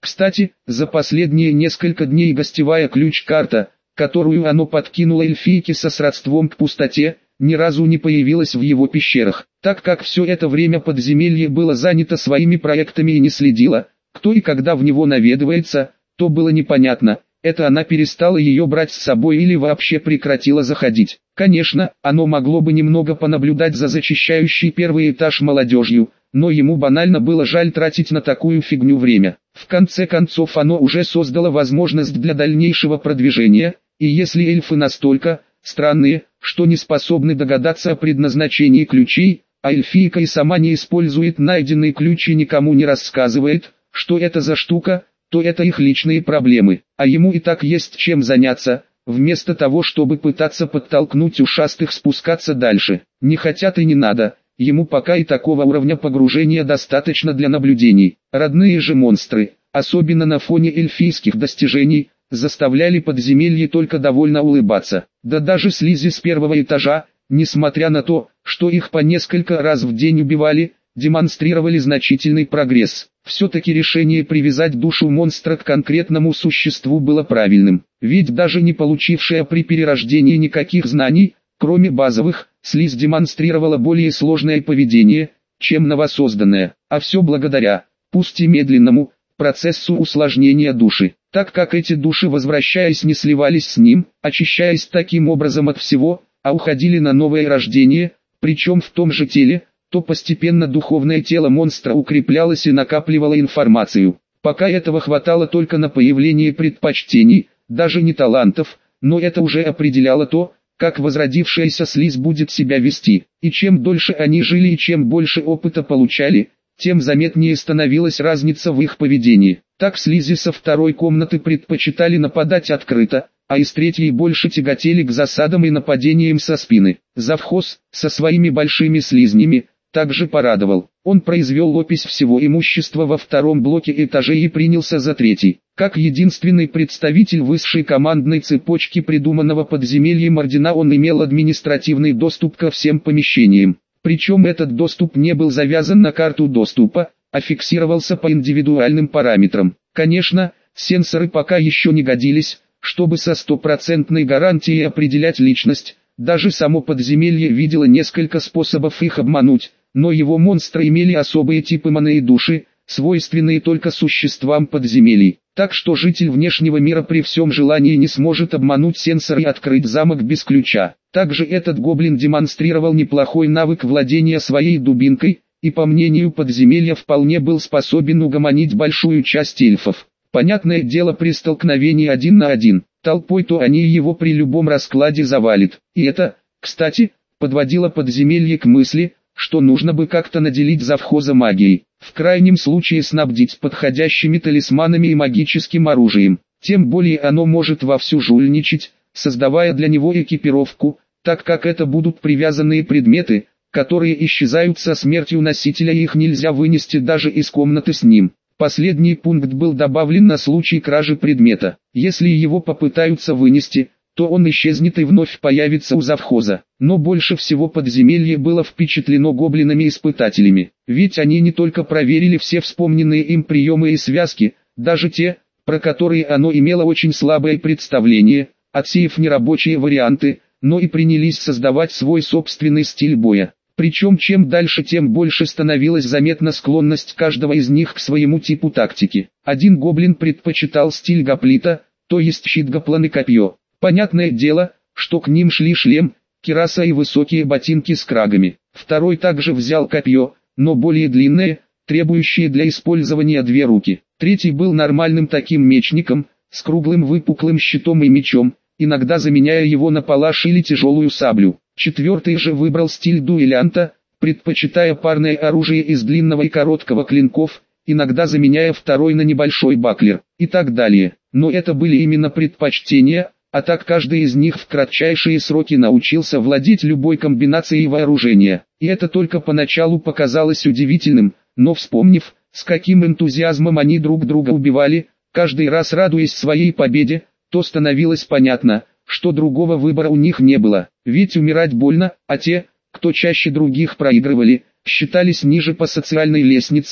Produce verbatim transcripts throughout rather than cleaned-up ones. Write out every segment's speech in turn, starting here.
Кстати, за последние несколько дней гостевая ключ-карта, которую оно подкинуло эльфийке со сродством к пустоте, ни разу не появилась в его пещерах, так как все это время подземелье было занято своими проектами и не следило, кто и когда в него наведывается, то было непонятно, это она перестала ее брать с собой или вообще прекратила заходить. Конечно, оно могло бы немного понаблюдать за зачищающей первый этаж молодежью, но ему банально было жаль тратить на такую фигню время. В конце концов оно уже создало возможность для дальнейшего продвижения, и если эльфы настолько странные, что не способны догадаться о предназначении ключей, а эльфийка и сама не использует найденные ключи и никому не рассказывает, что это за штука, то это их личные проблемы, а ему и так есть чем заняться, вместо того чтобы пытаться подтолкнуть ушастых спускаться дальше. Не хотят и не надо, ему пока и такого уровня погружения достаточно для наблюдений. Родные же монстры, особенно на фоне эльфийских достижений, заставляли подземелье только довольно улыбаться. Да даже слизи с первого этажа, несмотря на то, что их по несколько раз в день убивали, демонстрировали значительный прогресс. Все-таки решение привязать душу монстра к конкретному существу было правильным. Ведь даже не получившая при перерождении никаких знаний, кроме базовых, слизь демонстрировала более сложное поведение, чем новосозданная. А все благодаря, пусть и медленному, процессу усложнения души. Так как эти души, возвращаясь, не сливались с ним, очищаясь таким образом от всего, а уходили на новое рождение, причем в том же теле, то постепенно духовное тело монстра укреплялось и накапливало информацию. Пока этого хватало только на появление предпочтений, даже не талантов, но это уже определяло то, как возродившаяся слизь будет себя вести. И чем дольше они жили и чем больше опыта получали, тем заметнее становилась разница в их поведении. Так слизи со второй комнаты предпочитали нападать открыто, а из третьей больше тяготели к засадам и нападениям со спины. Завхоз, со своими большими слизнями, также порадовал. Он произвел опись всего имущества во втором блоке этажей и принялся за третий. Как единственный представитель высшей командной цепочки придуманного подземельем ордена он имел административный доступ ко всем помещениям. Причем этот доступ не был завязан на карту доступа, а фиксировался по индивидуальным параметрам. Конечно, сенсоры пока еще не годились, чтобы со стопроцентной гарантией определять личность. Даже само подземелье видело несколько способов их обмануть, но его монстры имели особые типы маны и души, свойственные только существам подземелий. Так что житель внешнего мира при всем желании не сможет обмануть сенсор и открыть замок без ключа. Также этот гоблин демонстрировал неплохой навык владения своей дубинкой, и по мнению подземелья вполне был способен угомонить большую часть эльфов. Понятное дело, при столкновении один на один, толпой, то они его при любом раскладе завалят. И это, кстати, подводило подземелье к мысли, что нужно бы как-то наделить завхоза магией, в крайнем случае снабдить подходящими талисманами и магическим оружием. Тем более оно может вовсю жульничать, создавая для него экипировку, так как это будут привязанные предметы, которые исчезают со смертью носителя и их нельзя вынести даже из комнаты с ним. Последний пункт был добавлен на случай кражи предмета. Если его попытаются вынести, то он исчезнет и вновь появится у завхоза. Но больше всего подземелье было впечатлено гоблинами-испытателями. Ведь они не только проверили все вспомненные им приемы и связки, даже те, про которые оно имело очень слабое представление, отсеяв нерабочие варианты, но и принялись создавать свой собственный стиль боя. Причем чем дальше, тем больше становилась заметна склонность каждого из них к своему типу тактики. Один гоблин предпочитал стиль гоплита, то есть щит, гоплан и копье. Понятное дело, что к ним шли шлем, кираса и высокие ботинки с крагами. Второй также взял копье, но более длинное, требующее для использования две руки. Третий был нормальным таким мечником, с круглым выпуклым щитом и мечом, иногда заменяя его на палаш или тяжелую саблю. Четвертый же выбрал стиль дуэлянта, предпочитая парное оружие из длинного и короткого клинков, иногда заменяя второй на небольшой баклер, и так далее. Но это были именно предпочтения, а так каждый из них в кратчайшие сроки научился владеть любой комбинацией вооружения. И это только поначалу показалось удивительным, но вспомнив, с каким энтузиазмом они друг друга убивали, каждый раз радуясь своей победе, то становилось понятно, что другого выбора у них не было. Ведь умирать больно, а те, кто чаще других проигрывали, считались ниже по социальной лестнице,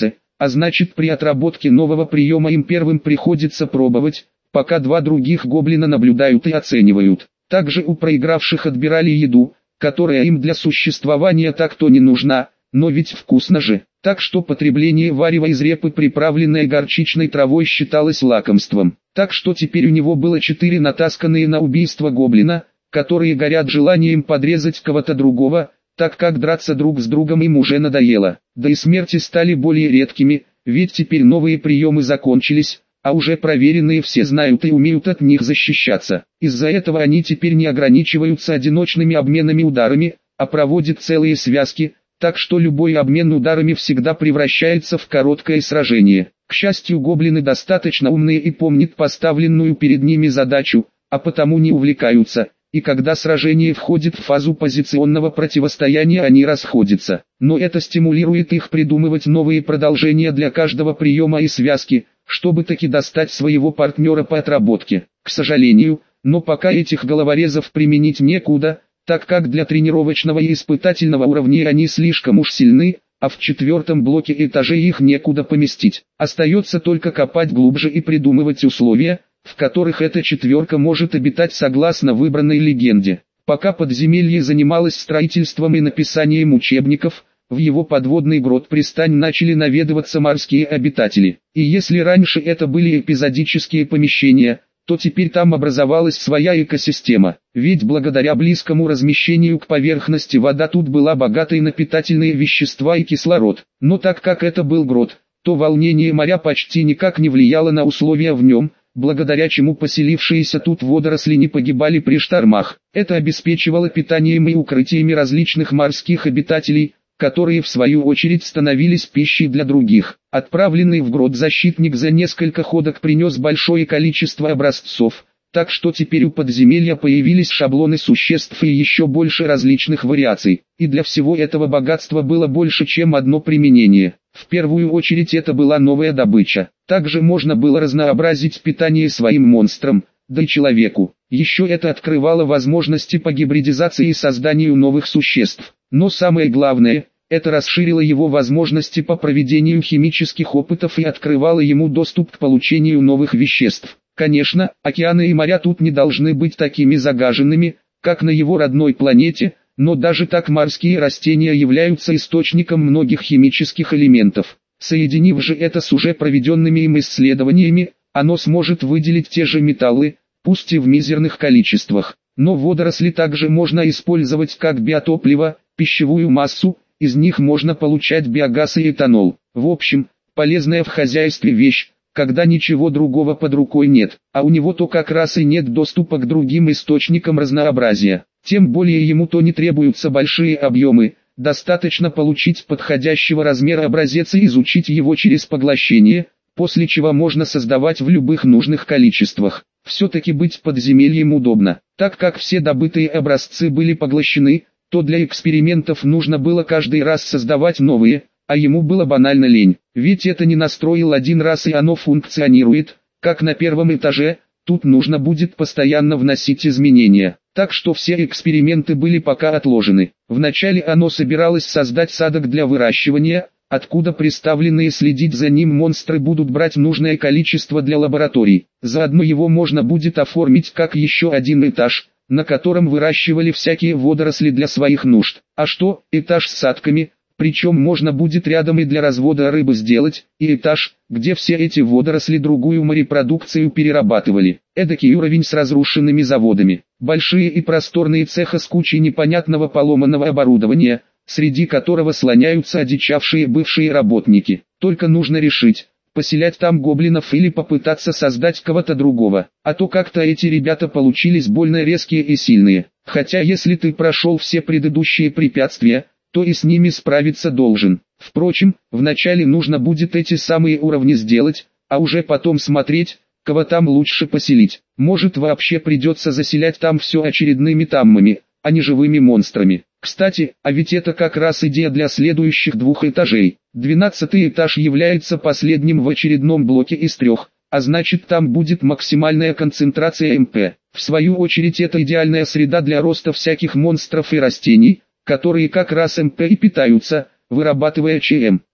а значит при отработке нового приема им первым приходится пробовать, пока два других гоблина наблюдают и оценивают. Также у проигравших отбирали еду, которая им для существования так-то не нужна, но ведь вкусно же. Так что потребление варева из репы, приправленной горчичной травой, считалось лакомством. Так что теперь у него было четыре натасканные на убийство гоблина, которые горят желанием подрезать кого-то другого, так как драться друг с другом им уже надоело. Да и смерти стали более редкими, ведь теперь новые приемы закончились, а уже проверенные все знают и умеют от них защищаться. Из-за этого они теперь не ограничиваются одиночными обменами ударами, а проводят целые связки, так что любой обмен ударами всегда превращается в короткое сражение. К счастью, гоблины достаточно умные и помнят поставленную перед ними задачу, а потому не увлекаются, и когда сражение входит в фазу позиционного противостояния, они расходятся. Но это стимулирует их придумывать новые продолжения для каждого приема и связки, чтобы таки достать своего партнера по отработке. К сожалению, но пока этих головорезов применить некуда, так как для тренировочного и испытательного уровней они слишком уж сильны, а в четвертом блоке этажей их некуда поместить. Остается только копать глубже и придумывать условия, в которых эта четверка может обитать согласно выбранной легенде. Пока подземелье занималось строительством и написанием учебников, в его подводный грот-пристань начали наведываться морские обитатели. И если раньше это были эпизодические помещения, то теперь там образовалась своя экосистема, ведь благодаря близкому размещению к поверхности вода тут была богатой на питательные вещества и кислород. Но так как это был грот, то волнение моря почти никак не влияло на условия в нем, благодаря чему поселившиеся тут водоросли не погибали при штормах. Это обеспечивало питанием и укрытиями различных морских обитателей, которые в свою очередь становились пищей для других. Отправленный в грот защитник за несколько ходок принес большое количество образцов, так что теперь у подземелья появились шаблоны существ и еще больше различных вариаций. И для всего этого богатства было больше, чем одно применение. В первую очередь это была новая добыча. Также можно было разнообразить питание своим монстрам, да и человеку. Еще это открывало возможности по гибридизации и созданию новых существ. Но самое главное, это расширило его возможности по проведению химических опытов и открывало ему доступ к получению новых веществ. Конечно, океаны и моря тут не должны быть такими загаженными, как на его родной планете, но даже так морские растения являются источником многих химических элементов. Соединив же это с уже проведенными им исследованиями, оно сможет выделить те же металлы, пусть и в мизерных количествах. Но водоросли также можно использовать как биотопливо, пищевую массу, из них можно получать биогаз и этанол. В общем, полезная в хозяйстве вещь, когда ничего другого под рукой нет, а у него то как раз и нет доступа к другим источникам разнообразия. Тем более ему то не требуются большие объемы, достаточно получить подходящего размера образец и изучить его через поглощение, после чего можно создавать в любых нужных количествах. Все-таки быть подземельем удобно, так как все добытые образцы были поглощены, то для экспериментов нужно было каждый раз создавать новые, а ему было банально лень, ведь это не настроил один раз и оно функционирует, как на первом этаже, тут нужно будет постоянно вносить изменения. Так что все эксперименты были пока отложены. Вначале оно собиралось создать садок для выращивания, откуда представленные следить за ним монстры будут брать нужное количество для лабораторий. Заодно его можно будет оформить как еще один этаж, на котором выращивали всякие водоросли для своих нужд. А что, этаж с садками, причем можно будет рядом и для развода рыбы сделать, и этаж, где все эти водоросли другую морепродукцию перерабатывали. Эдакий уровень с разрушенными заводами. Большие и просторные цеха с кучей непонятного поломанного оборудования, среди которого слоняются одичавшие бывшие работники. Только нужно решить, поселять там гоблинов или попытаться создать кого-то другого. А то как-то эти ребята получились больно резкие и сильные. Хотя если ты прошел все предыдущие препятствия, то и с ними справиться должен. Впрочем, вначале нужно будет эти самые уровни сделать, а уже потом смотреть, кого там лучше поселить. Может вообще придется заселять там все очередными таммами, а не живыми монстрами. Кстати, а ведь это как раз идея для следующих двух этажей. Двенадцатый этаж является последним в очередном блоке из трех, а значит там будет максимальная концентрация эм пэ. В свою очередь это идеальная среда для роста всяких монстров и растений, которые как раз эм пэ и питаются, вырабатывая че эм.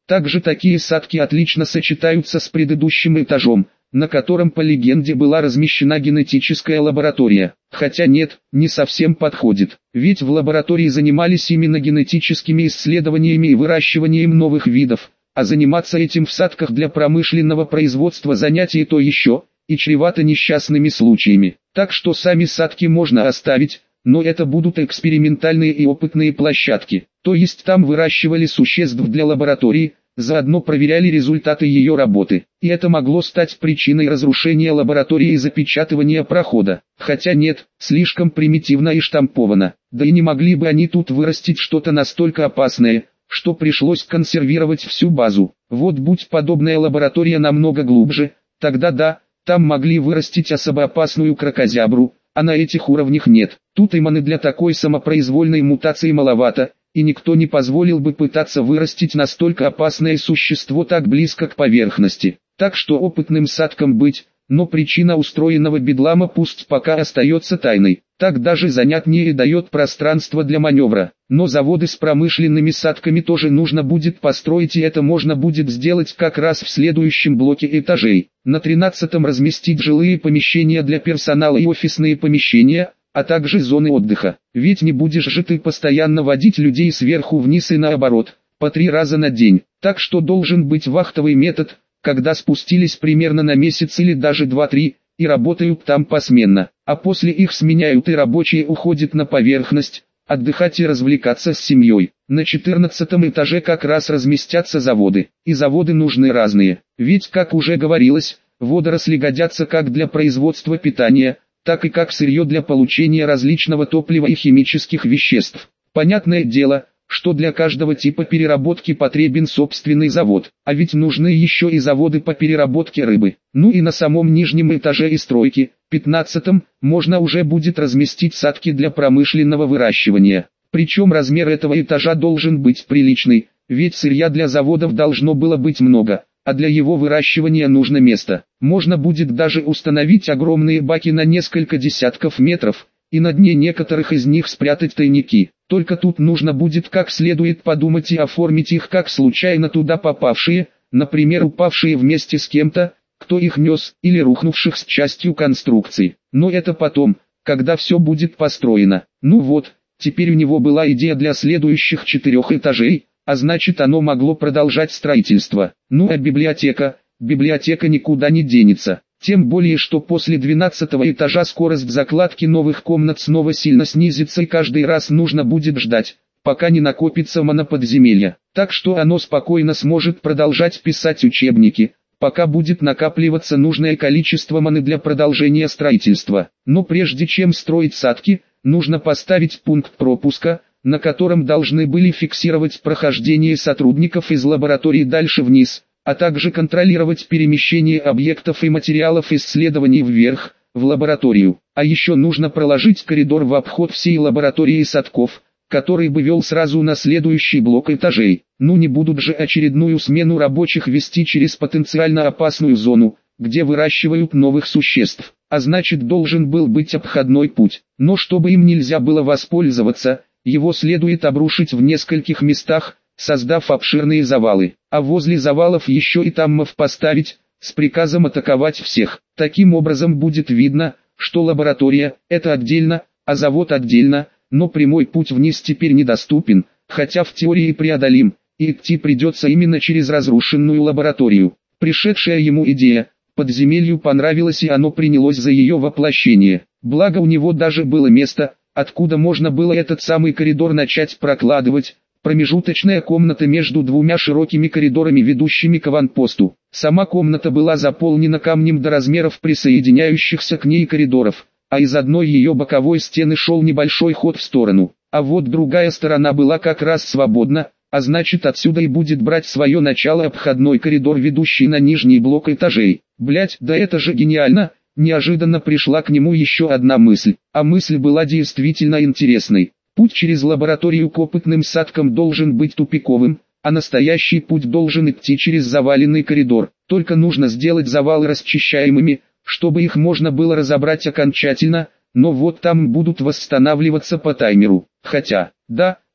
Также такие садки отлично сочетаются с предыдущим этажом, на котором по легенде была размещена генетическая лаборатория. Хотя нет, не совсем подходит, ведь в лаборатории занимались именно генетическими исследованиями и выращиванием новых видов, а заниматься этим в садках для промышленного производства занятие то еще, и чревато несчастными случаями. Так что сами садки можно оставить, но это будут экспериментальные и опытные площадки, то есть там выращивали существ для лаборатории, заодно проверяли результаты ее работы, и это могло стать причиной разрушения лаборатории и запечатывания прохода. Хотя нет, слишком примитивно и штамповано, да и не могли бы они тут вырастить что-то настолько опасное, что пришлось консервировать всю базу. Вот будь подобная лаборатория намного глубже, тогда да, там могли вырастить особо опасную кракозябру, а на этих уровнях нет. Тут и маны для такой самопроизвольной мутации маловато, и никто не позволил бы пытаться вырастить настолько опасное существо так близко к поверхности. Так что опытным садкам быть, но причина устроенного бедлама пусть пока остается тайной. Так даже занятнее дает пространство для маневра. Но заводы с промышленными садками тоже нужно будет построить, и это можно будет сделать как раз в следующем блоке этажей. На тринадцатом разместить жилые помещения для персонала и офисные помещения, а также зоны отдыха. Ведь не будешь же ты постоянно водить людей сверху вниз и наоборот, по три раза на день. Так что должен быть вахтовый метод, когда спустились примерно на месяц или даже два-три, и работают там посменно, а после их сменяют и рабочие уходят на поверхность, отдыхать и развлекаться с семьей. На четырнадцатом этаже как раз разместятся заводы, и заводы нужны разные, ведь, как уже говорилось, водоросли годятся как для производства питания, так и как сырье для получения различного топлива и химических веществ. Понятное дело, что для каждого типа переработки потребен собственный завод, а ведь нужны еще и заводы по переработке рыбы. Ну и на самом нижнем этаже и стройки, пятнадцатом, можно уже будет разместить садки для промышленного выращивания. Причем размер этого этажа должен быть приличный, ведь сырья для заводов должно было быть много, а для его выращивания нужно место. Можно будет даже установить огромные баки на несколько десятков метров, и на дне некоторых из них спрятать тайники. Только тут нужно будет как следует подумать и оформить их как случайно туда попавшие, например, упавшие вместе с кем-то, кто их нес, или рухнувших с частью конструкции. Но это потом, когда все будет построено. Ну вот, теперь у него была идея для следующих четырех этажей, а значит оно могло продолжать строительство. Ну а библиотека, библиотека никуда не денется. Тем более, что после двенадцатого этажа скорость закладки новых комнат снова сильно снизится, и каждый раз нужно будет ждать, пока не накопится мана подземелья. Так что оно спокойно сможет продолжать писать учебники, пока будет накапливаться нужное количество маны для продолжения строительства. Но прежде чем строить садки, нужно поставить пункт пропуска, на котором должны были фиксировать прохождение сотрудников из лаборатории дальше вниз, а также контролировать перемещение объектов и материалов исследований вверх, в лабораторию. А еще нужно проложить коридор в обход всей лаборатории и садков, который бы вел сразу на следующий блок этажей. Ну не будут же очередную смену рабочих вести через потенциально опасную зону, где выращивают новых существ. А значит, должен был быть обходной путь. Но чтобы им нельзя было воспользоваться, его следует обрушить в нескольких местах, создав обширные завалы, а возле завалов еще и таммов поставить, с приказом атаковать всех. Таким образом будет видно, что лаборатория – это отдельно, а завод отдельно, но прямой путь вниз теперь недоступен, хотя в теории преодолим, и идти придется именно через разрушенную лабораторию. Пришедшая ему идея, подземелью понравилась, и оно принялось за ее воплощение. Благо у него даже было место, откуда можно было этот самый коридор начать прокладывать. Промежуточная комната между двумя широкими коридорами, ведущими к аванпосту. Сама комната была заполнена камнем до размеров присоединяющихся к ней коридоров, а из одной ее боковой стены шел небольшой ход в сторону. А вот другая сторона была как раз свободна, а значит отсюда и будет брать свое начало обходной коридор, ведущий на нижний блок этажей. Блять, да это же гениально! Неожиданно пришла к нему еще одна мысль, а мысль была действительно интересной. Путь через лабораторию к опытным садкам должен быть тупиковым, а настоящий путь должен идти через заваленный коридор. Только нужно сделать завалы расчищаемыми, чтобы их можно было разобрать окончательно, но вот там будут восстанавливаться по таймеру. Хотя, да,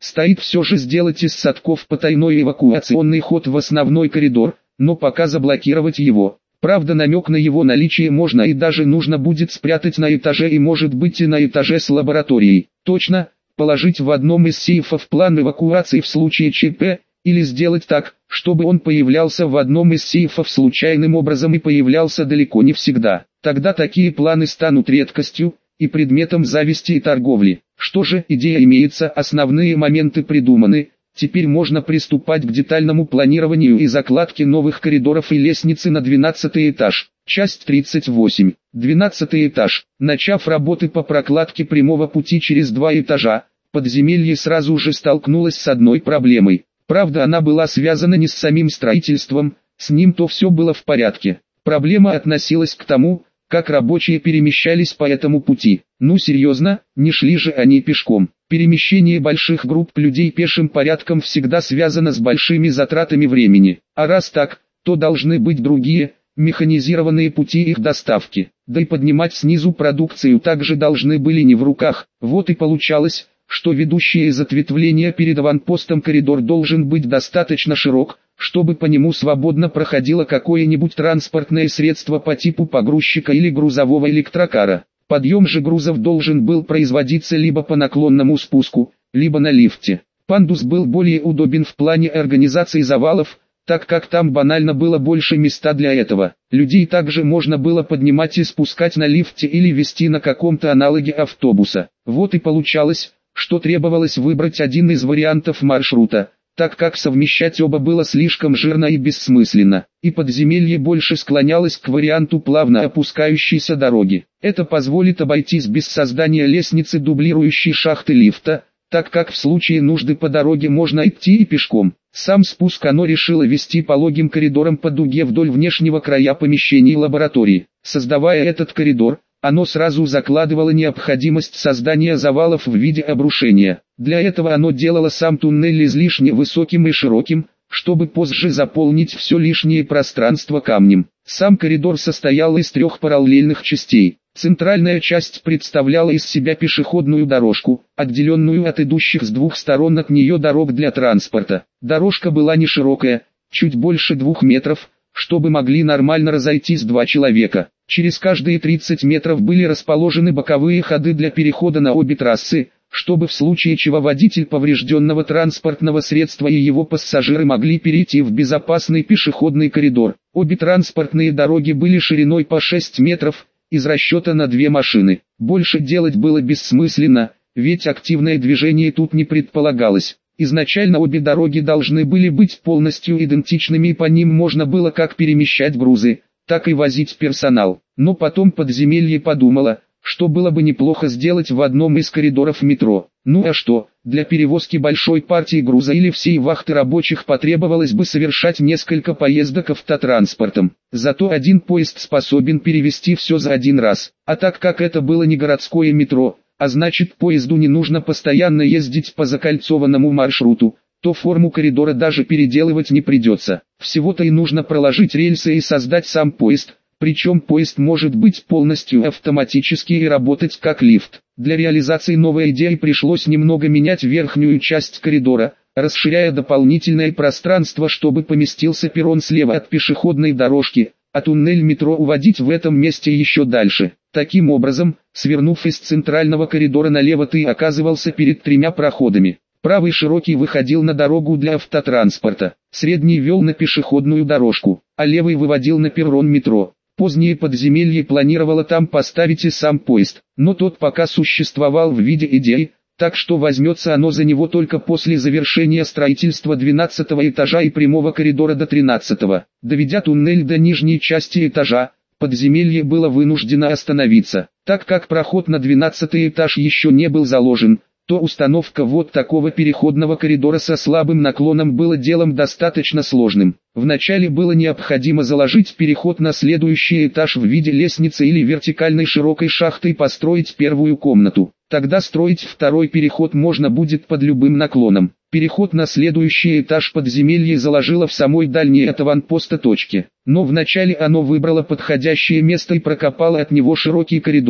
Стоит все же сделать из садков потайной эвакуационный ход в основной коридор, но пока заблокировать его. Правда, намек на его наличие можно и даже нужно будет спрятать на этаже и может быть и на этаже с лабораторией. Точно, положить в одном из сейфов план эвакуации в случае ЧП, или сделать так, чтобы он появлялся в одном из сейфов случайным образом и появлялся далеко не всегда. Тогда такие планы станут редкостью и предметом зависти и торговли. Что же, идея имеется, основные моменты придуманы, теперь можно приступать к детальному планированию и закладке новых коридоров и лестницы на двенадцатый этаж. Часть тридцать восемь. двенадцатый этаж. Начав работы по прокладке прямого пути через два этажа, подземелье сразу же столкнулось с одной проблемой. Правда, она была связана не с самим строительством, с ним-то все было в порядке. Проблема относилась к тому, как рабочие перемещались по этому пути. Ну серьезно, не шли же они пешком. Перемещение больших групп людей пешим порядком всегда связано с большими затратами времени. А раз так, то должны быть другие, механизированные пути их доставки. Да и поднимать снизу продукцию также должны были не в руках. Вот и получалось, что ведущий из ответвления перед аванпостом коридор должен быть достаточно широк, чтобы по нему свободно проходило какое-нибудь транспортное средство по типу погрузчика или грузового электрокара. Подъем же грузов должен был производиться либо по наклонному спуску, либо на лифте. Пандус был более удобен в плане организации завалов, так как там банально было больше места для этого. Людей также можно было поднимать и спускать на лифте или везти на каком-то аналоге автобуса. Вот и получалось, что требовалось выбрать один из вариантов маршрута, так как совмещать оба было слишком жирно и бессмысленно, и подземелье больше склонялось к варианту плавно опускающейся дороги. Это позволит обойтись без создания лестницы дублирующей шахты лифта, так как в случае нужды по дороге можно идти и пешком. Сам спуск оно решило вести пологим коридором по дуге вдоль внешнего края помещений лаборатории. Создавая этот коридор, оно сразу закладывало необходимость создания завалов в виде обрушения. Для этого оно делало сам туннель излишне высоким и широким, чтобы позже заполнить все лишнее пространство камнем. Сам коридор состоял из трех параллельных частей. Центральная часть представляла из себя пешеходную дорожку, отделенную от идущих с двух сторон от нее дорог для транспорта. Дорожка была не широкая, чуть больше двух метров, чтобы могли нормально разойтись два человека. Через каждые тридцать метров были расположены боковые ходы для перехода на обе трассы, чтобы в случае чего водитель поврежденного транспортного средства и его пассажиры могли перейти в безопасный пешеходный коридор. Обе транспортные дороги были шириной по шесть метров, из расчета на две машины. Больше делать было бессмысленно, ведь активное движение тут не предполагалось. Изначально обе дороги должны были быть полностью идентичными и по ним можно было как перемещать грузы, так и возить персонал. Но потом подземелье подумало, что было бы неплохо сделать в одном из коридоров метро. Ну а что, для перевозки большой партии груза или всей вахты рабочих потребовалось бы совершать несколько поездок автотранспортом. Зато один поезд способен перевезти все за один раз. А так как это было не городское метро, а значит поезду не нужно постоянно ездить по закольцованному маршруту, то форму коридора даже переделывать не придется. Всего-то и нужно проложить рельсы и создать сам поезд, причем поезд может быть полностью автоматический и работать как лифт. Для реализации новой идеи пришлось немного менять верхнюю часть коридора, расширяя дополнительное пространство, чтобы поместился перрон слева от пешеходной дорожки, а туннель метро уводить в этом месте еще дальше. Таким образом, свернув из центрального коридора налево, ты оказывался перед тремя проходами. Правый широкий выходил на дорогу для автотранспорта, средний вел на пешеходную дорожку, а левый выводил на перрон метро. Позднее подземелье планировало там поставить и сам поезд, но тот пока существовал в виде идеи, так что возьмется оно за него только после завершения строительства двенадцатого этажа и прямого коридора до тринадцатого. Доведя туннель до нижней части этажа, подземелье было вынуждено остановиться, так как проход на двенадцатый этаж еще не был заложен, то установка вот такого переходного коридора со слабым наклоном было делом достаточно сложным. Вначале было необходимо заложить переход на следующий этаж в виде лестницы или вертикальной широкой шахты и построить первую комнату. Тогда строить второй переход можно будет под любым наклоном. Переход на следующий этаж подземелья заложило в самой дальней от аванпоста точке. Но вначале оно выбрало подходящее место и прокопало от него широкий коридор,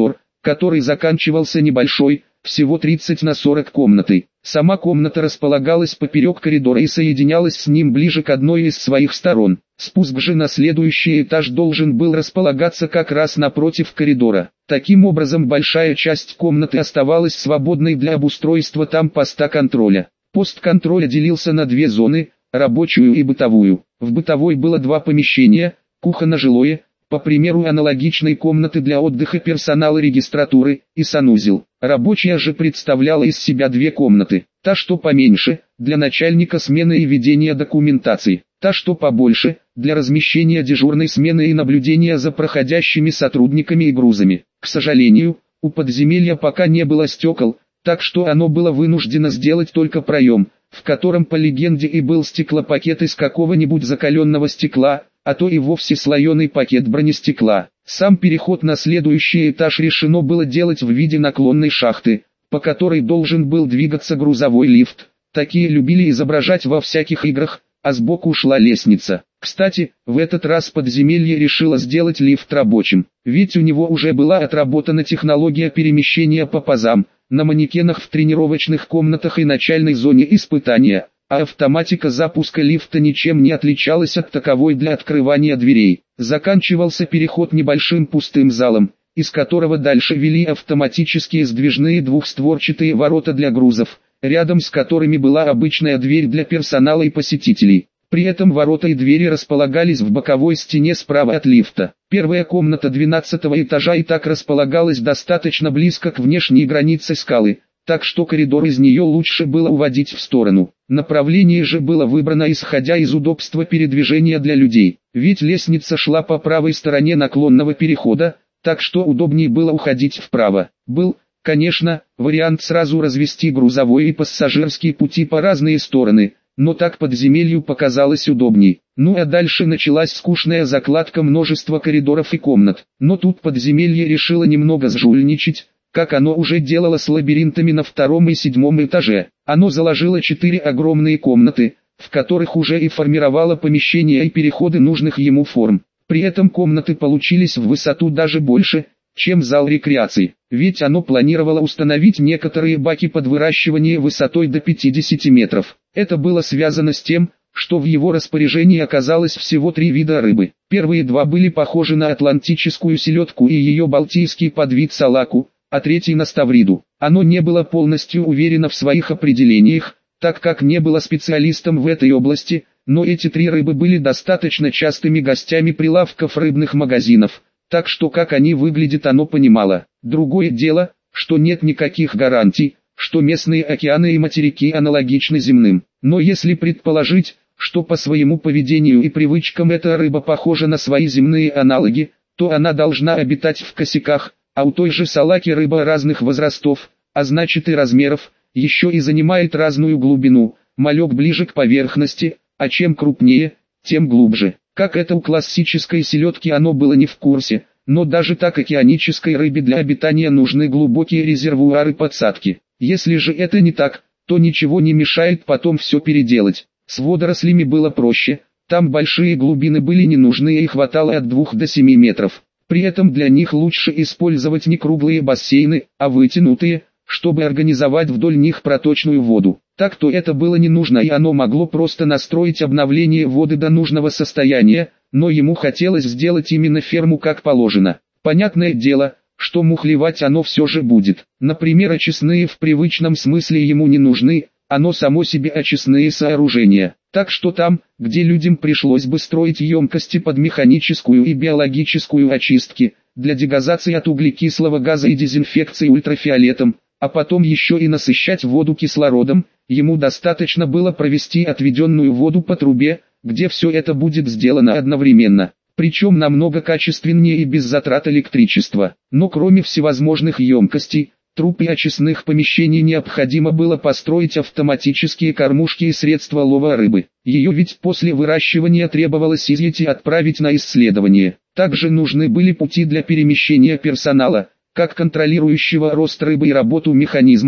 который заканчивался небольшой, всего тридцать на сорок комнатой. Сама комната располагалась поперек коридора и соединялась с ним ближе к одной из своих сторон. Спуск же на следующий этаж должен был располагаться как раз напротив коридора. Таким образом, большая часть комнаты оставалась свободной для обустройства там поста контроля. Пост контроля делился на две зоны, рабочую и бытовую. В бытовой было два помещения, кухонно-жилое, по примеру аналогичной комнаты для отдыха персонала регистратуры, и санузел. Рабочая же представляла из себя две комнаты. Та, что поменьше, для начальника смены и ведения документации. Та, что побольше, для размещения дежурной смены и наблюдения за проходящими сотрудниками и грузами. К сожалению, у подземелья пока не было стекол, так что оно было вынуждено сделать только проем, в котором по легенде и был стеклопакет из какого-нибудь закаленного стекла, а то и вовсе слоеный пакет бронестекла. Сам переход на следующий этаж решено было делать в виде наклонной шахты, по которой должен был двигаться грузовой лифт. Такие любили изображать во всяких играх, а сбоку шла лестница. Кстати, в этот раз подземелье решило сделать лифт рабочим, ведь у него уже была отработана технология перемещения по пазам, на манекенах в тренировочных комнатах и начальной зоне испытания, а автоматика запуска лифта ничем не отличалась от таковой для открывания дверей. Заканчивался переход небольшим пустым залом, из которого дальше вели автоматические сдвижные двухстворчатые ворота для грузов, рядом с которыми была обычная дверь для персонала и посетителей. При этом ворота и двери располагались в боковой стене справа от лифта. Первая комната двенадцатого этажа и так располагалась достаточно близко к внешней границе скалы, так что коридор из нее лучше было уводить в сторону. Направление же было выбрано исходя из удобства передвижения для людей, ведь лестница шла по правой стороне наклонного перехода, так что удобнее было уходить вправо. Был, конечно, вариант сразу развести грузовой и пассажирские пути по разные стороны, но так подземелью показалось удобней. Ну а дальше началась скучная закладка множества коридоров и комнат. Но тут подземелье решило немного сжульничать, как оно уже делало с лабиринтами на втором и седьмом этаже. Оно заложило четыре огромные комнаты, в которых уже и формировало помещения и переходы нужных ему форм. При этом комнаты получились в высоту даже больше, чем зал рекреации, ведь оно планировало установить некоторые баки под выращивание высотой до пятидесяти метров. Это было связано с тем, что в его распоряжении оказалось всего три вида рыбы. Первые два были похожи на атлантическую селедку и ее балтийский подвид салаку, а третий на ставриду. Оно не было полностью уверено в своих определениях, так как не было специалистом в этой области, но эти три рыбы были достаточно частыми гостями прилавков рыбных магазинов, так что как они выглядят оно понимало. Другое дело, что нет никаких гарантий, что местные океаны и материки аналогичны земным. Но если предположить, что по своему поведению и привычкам эта рыба похожа на свои земные аналоги, то она должна обитать в косяках, а у той же салаки рыба разных возрастов, а значит и размеров, еще и занимает разную глубину, малек ближе к поверхности, а чем крупнее, тем глубже. Как это у классической селедки оно было не в курсе, но даже так океанической рыбе для обитания нужны глубокие резервуары подсадки. Если же это не так, то ничего не мешает потом все переделать. С водорослями было проще, там большие глубины были не нужны и хватало от двух до семи метров. При этом для них лучше использовать не круглые бассейны, а вытянутые, чтобы организовать вдоль них проточную воду. Так-то это было не нужно и оно могло просто настроить обновление воды до нужного состояния, но ему хотелось сделать именно ферму как положено. Понятное дело, что мухлевать оно все же будет. Например, очистные в привычном смысле ему не нужны, оно само себе очистные сооружения. Так что там, где людям пришлось бы строить емкости под механическую и биологическую очистки, для дегазации от углекислого газа и дезинфекции ультрафиолетом, а потом еще и насыщать воду кислородом, ему достаточно было провести отведенную воду по трубе, где все это будет сделано одновременно. Причем намного качественнее и без затрат электричества. Но кроме всевозможных емкостей, труб и очистных помещений необходимо было построить автоматические кормушки и средства лова рыбы. Ее ведь после выращивания требовалось изъять и отправить на исследование. Также нужны были пути для перемещения персонала, как контролирующего рост рыбы и работу механизмов,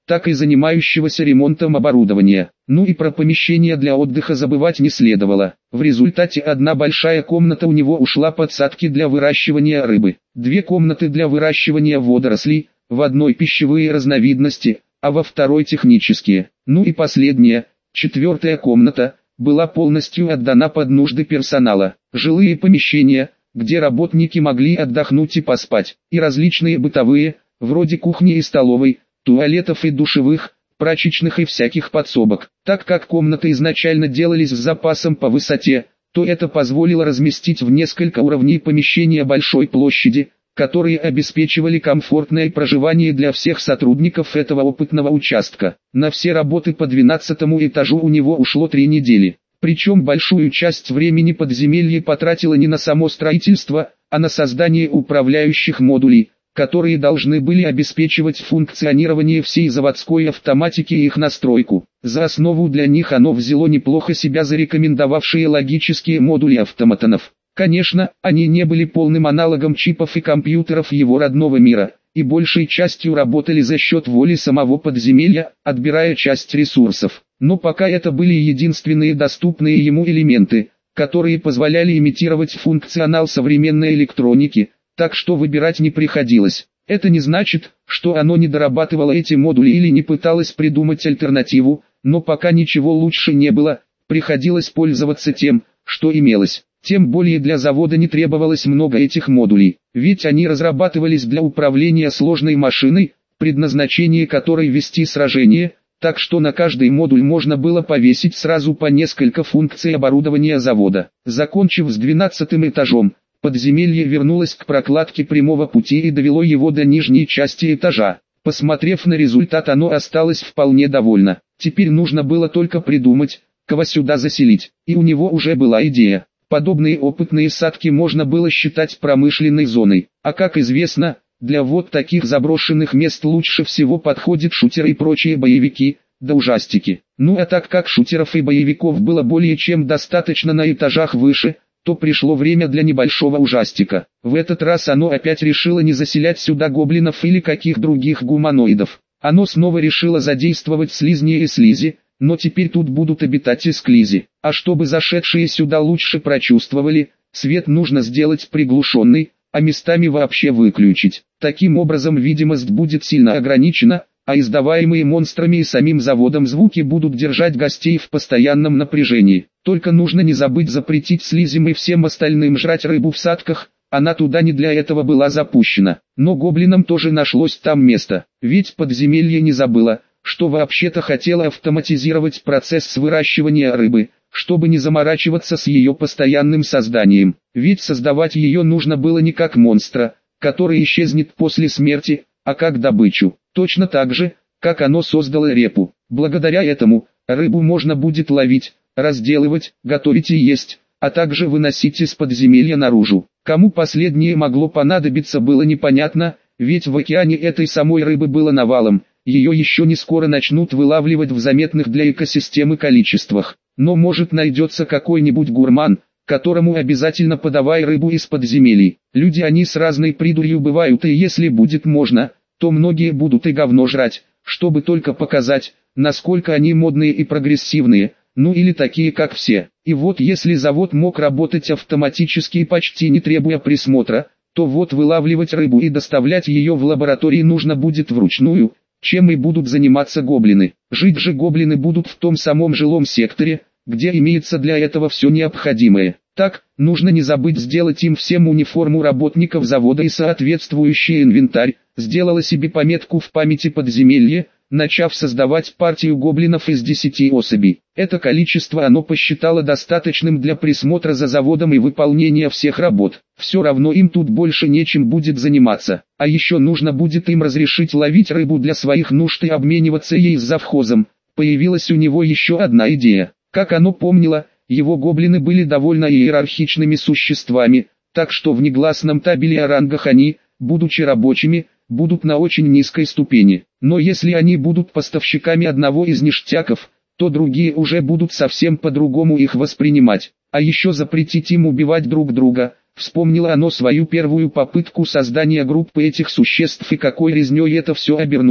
так и занимающегося ремонтом оборудования. Ну и про помещение для отдыха забывать не следовало. В результате одна большая комната у него ушла под садки для выращивания рыбы, две комнаты для выращивания водорослей, в одной пищевые разновидности, а во второй технические. Ну и последняя, четвертая комната, была полностью отдана под нужды персонала. Жилые помещения, где работники могли отдохнуть и поспать, и различные бытовые, вроде кухни и столовой, туалетов и душевых, прачечных и всяких подсобок. Так как комнаты изначально делались с запасом по высоте, то это позволило разместить в несколько уровней помещения большой площади, которые обеспечивали комфортное проживание для всех сотрудников этого опытного участка. На все работы по двенадцатому этажу у него ушло три недели. Причем большую часть времени подземелье потратило не на само строительство, а на создание управляющих модулей, которые должны были обеспечивать функционирование всей заводской автоматики и их настройку. За основу для них оно взяло неплохо себя зарекомендовавшие логические модули автоматонов. Конечно, они не были полным аналогом чипов и компьютеров его родного мира, и большей частью работали за счет воли самого подземелья, отбирая часть ресурсов. Но пока это были единственные доступные ему элементы, которые позволяли имитировать функционал современной электроники, так что выбирать не приходилось. Это не значит, что оно не дорабатывало эти модули или не пыталось придумать альтернативу, но пока ничего лучше не было, приходилось пользоваться тем, что имелось. Тем более для завода не требовалось много этих модулей, ведь они разрабатывались для управления сложной машиной, предназначение которой вести сражение, так что на каждый модуль можно было повесить сразу по несколько функций оборудования завода. Закончив с двенадцатым этажом, подземелье вернулось к прокладке прямого пути и довело его до нижней части этажа. Посмотрев на результат, оно осталось вполне довольно. Теперь нужно было только придумать, кого сюда заселить, и у него уже была идея. Подобные опытные садки можно было считать промышленной зоной, а как известно, для вот таких заброшенных мест лучше всего подходят шутеры и прочие боевики, да ужастики. Ну а так как шутеров и боевиков было более чем достаточно на этажах выше, то пришло время для небольшого ужастика. В этот раз оно опять решило не заселять сюда гоблинов или каких других гуманоидов. Оно снова решило задействовать слизни и слизи, но теперь тут будут обитать и склизи. А чтобы зашедшие сюда лучше прочувствовали, свет нужно сделать приглушенный, а местами вообще выключить. Таким образом видимость будет сильно ограничена, а издаваемые монстрами и самим заводом звуки будут держать гостей в постоянном напряжении. Только нужно не забыть запретить слизям и всем остальным жрать рыбу в садках, она туда не для этого была запущена. Но гоблинам тоже нашлось там место, ведь подземелье не забыло, что вообще-то хотела автоматизировать процесс выращивания рыбы, чтобы не заморачиваться с ее постоянным созданием. Ведь создавать ее нужно было не как монстра, который исчезнет после смерти, а как добычу. Точно так же, как оно создало репу. Благодаря этому, рыбу можно будет ловить, разделывать, готовить и есть, а также выносить из подземелья наружу. Кому последнее могло понадобиться, было непонятно, ведь в океане этой самой рыбы было навалом. Ее еще не скоро начнут вылавливать в заметных для экосистемы количествах. Но может найдется какой-нибудь гурман, которому обязательно подавай рыбу из подземелий. Люди они с разной придурью бывают, и если будет можно, то многие будут и говно жрать, чтобы только показать, насколько они модные и прогрессивные, ну или такие как все. И вот если завод мог работать автоматически и почти не требуя присмотра, то вот вылавливать рыбу и доставлять ее в лаборатории нужно будет вручную, чем и будут заниматься гоблины. Жить же гоблины будут в том самом жилом секторе, где имеется для этого все необходимое. Так, нужно не забыть сделать им всем униформу работников завода и соответствующий инвентарь. Сделала себе пометку в памяти подземелье, начав создавать партию гоблинов из десяти особей. Это количество оно посчитало достаточным для присмотра за заводом и выполнения всех работ. Все равно им тут больше нечем будет заниматься. А еще нужно будет им разрешить ловить рыбу для своих нужд и обмениваться ей с завхозом. Появилась у него еще одна идея. Как оно помнило, его гоблины были довольно иерархичными существами, так что в негласном табеле о рангах они, будучи рабочими, будут на очень низкой ступени. Но если они будут поставщиками одного из ништяков, то другие уже будут совсем по-другому их воспринимать. А еще запретить им убивать друг друга. Вспомнило оно свою первую попытку создания группы этих существ и какой резней это все обернулось.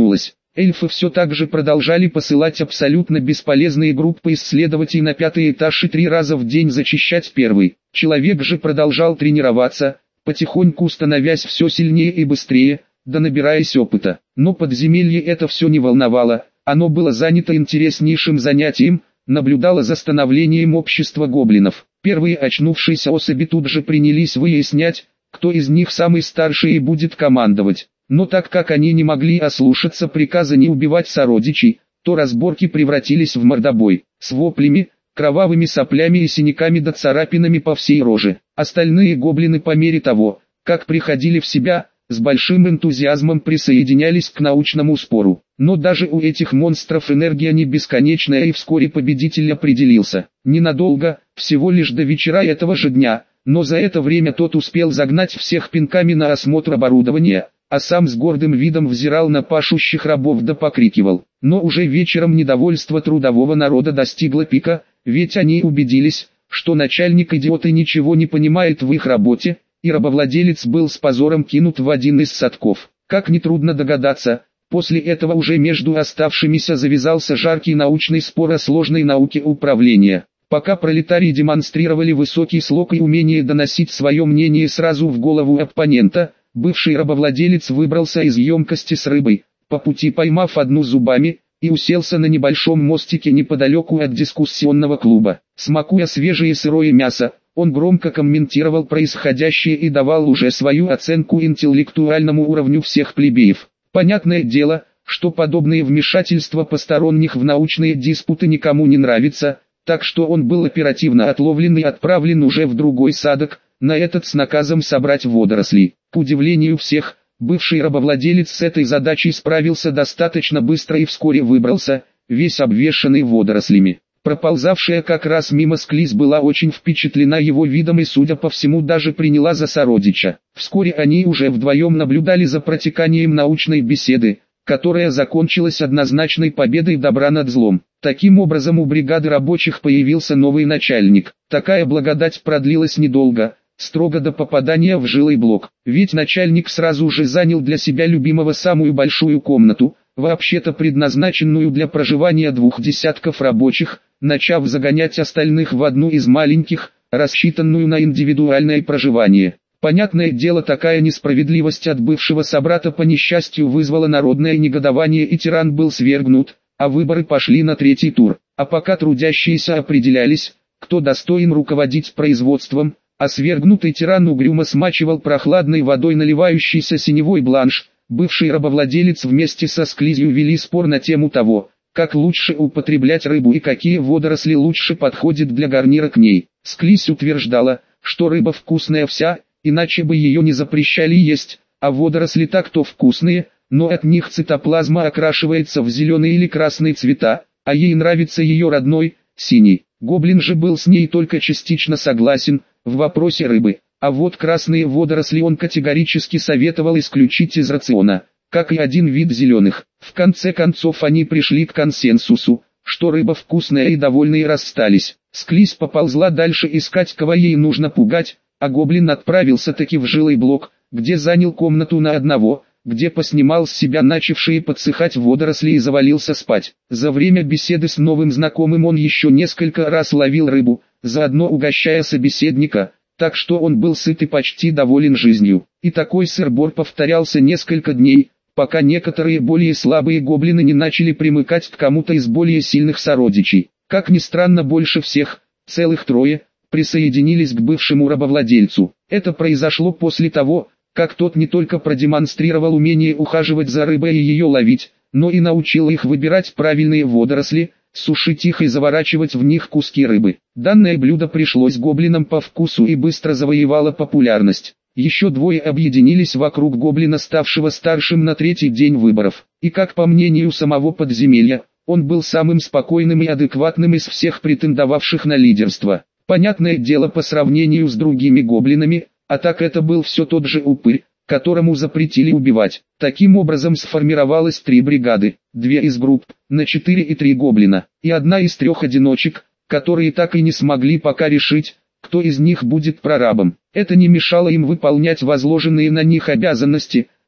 Эльфы все так же продолжали посылать абсолютно бесполезные группы исследователей на пятый этаж и три раза в день зачищать первый. Человек же продолжал тренироваться, потихоньку становясь все сильнее и быстрее, да набираясь опыта. Но подземелье это все не волновало, оно было занято интереснейшим занятием, наблюдало за становлением общества гоблинов. Первые очнувшиеся особи тут же принялись выяснять, кто из них самый старший и будет командовать. Но так как они не могли ослушаться приказа не убивать сородичей, то разборки превратились в мордобой, с воплями, кровавыми соплями и синяками да царапинами по всей роже. Остальные гоблины по мере того, как приходили в себя, с большим энтузиазмом присоединялись к научному спору. Но даже у этих монстров энергия не бесконечная, и вскоре победитель определился. Ненадолго, всего лишь до вечера этого же дня, но за это время тот успел загнать всех пинками на осмотр оборудования, а сам с гордым видом взирал на пашущих рабов да покрикивал. Но уже вечером недовольство трудового народа достигло пика, ведь они убедились, что начальник идиот и ничего не понимает в их работе, и рабовладелец был с позором кинут в один из садков. Как нетрудно догадаться, после этого уже между оставшимися завязался жаркий научный спор о сложной науке управления. Пока пролетарии демонстрировали высокий слог и умение доносить свое мнение сразу в голову оппонента, бывший рабовладелец выбрался из емкости с рыбой, по пути поймав одну зубами, и уселся на небольшом мостике неподалеку от дискуссионного клуба. Смакуя свежее сырое мясо, он громко комментировал происходящее и давал уже свою оценку интеллектуальному уровню всех плебеев. Понятное дело, что подобные вмешательства посторонних в научные диспуты никому не нравятся, так что он был оперативно отловлен и отправлен уже в другой садок, на этот с наказом собрать водоросли. К удивлению всех, бывший рабовладелец с этой задачей справился достаточно быстро и вскоре выбрался, весь обвешанный водорослями. Проползавшая как раз мимо Склизь была очень впечатлена его видом и, судя по всему, даже приняла за сородича. Вскоре они уже вдвоем наблюдали за протеканием научной беседы, которая закончилась однозначной победой добра над злом. Таким образом, у бригады рабочих появился новый начальник. Такая благодать продлилась недолго, строго до попадания в жилой блок. Ведь начальник сразу же занял для себя любимого самую большую комнату, вообще-то предназначенную для проживания двух десятков рабочих, начав загонять остальных в одну из маленьких, рассчитанную на индивидуальное проживание. Понятное дело, такая несправедливость от бывшего собрата по несчастью вызвала народное негодование, и тиран был свергнут, а выборы пошли на третий тур. А пока трудящиеся определялись, кто достоин руководить производством, а свергнутый тиран угрюмо смачивал прохладной водой наливающийся синевой бланш, бывший рабовладелец вместе со Склизью вели спор на тему того, как лучше употреблять рыбу и какие водоросли лучше подходят для гарнира к ней. Склизь утверждала, что рыба вкусная вся, иначе бы ее не запрещали есть, а водоросли так-то вкусные, но от них цитоплазма окрашивается в зеленый или красный цвета, а ей нравится ее родной, синий. Гоблин же был с ней только частично согласен в вопросе рыбы, а вот красные водоросли он категорически советовал исключить из рациона, как и один вид зеленых. В конце концов они пришли к консенсусу, что рыба вкусная, и довольные расстались. Склизь поползла дальше искать, кого ей нужно пугать, а гоблин отправился таки в жилый блок, где занял комнату на одного, где поснимал с себя начавшие подсыхать водоросли и завалился спать. За время беседы с новым знакомым он еще несколько раз ловил рыбу, заодно угощая собеседника, так что он был сыт и почти доволен жизнью. И такой сыр-бор повторялся несколько дней, пока некоторые более слабые гоблины не начали примыкать к кому-то из более сильных сородичей. Как ни странно, больше всех, целых трое, присоединились к бывшему рабовладельцу. Это произошло после того, как тот не только продемонстрировал умение ухаживать за рыбой и ее ловить, но и научил их выбирать правильные водоросли, сушить их и заворачивать в них куски рыбы. Данное блюдо пришлось гоблинам по вкусу и быстро завоевало популярность. Еще двое объединились вокруг гоблина, ставшего старшим на третий день выборов. И как по мнению самого подземелья, он был самым спокойным и адекватным из всех претендовавших на лидерство. Понятное дело, по сравнению с другими гоблинами, а так это был все тот же упырь, которому запретили убивать. Таким образом сформировалось три бригады, две из групп, на четыре и три гоблина, и одна из трех одиночек, которые так и не смогли пока решить, кто из них будет прорабом. Это не мешало им выполнять возложенные на них обязанности,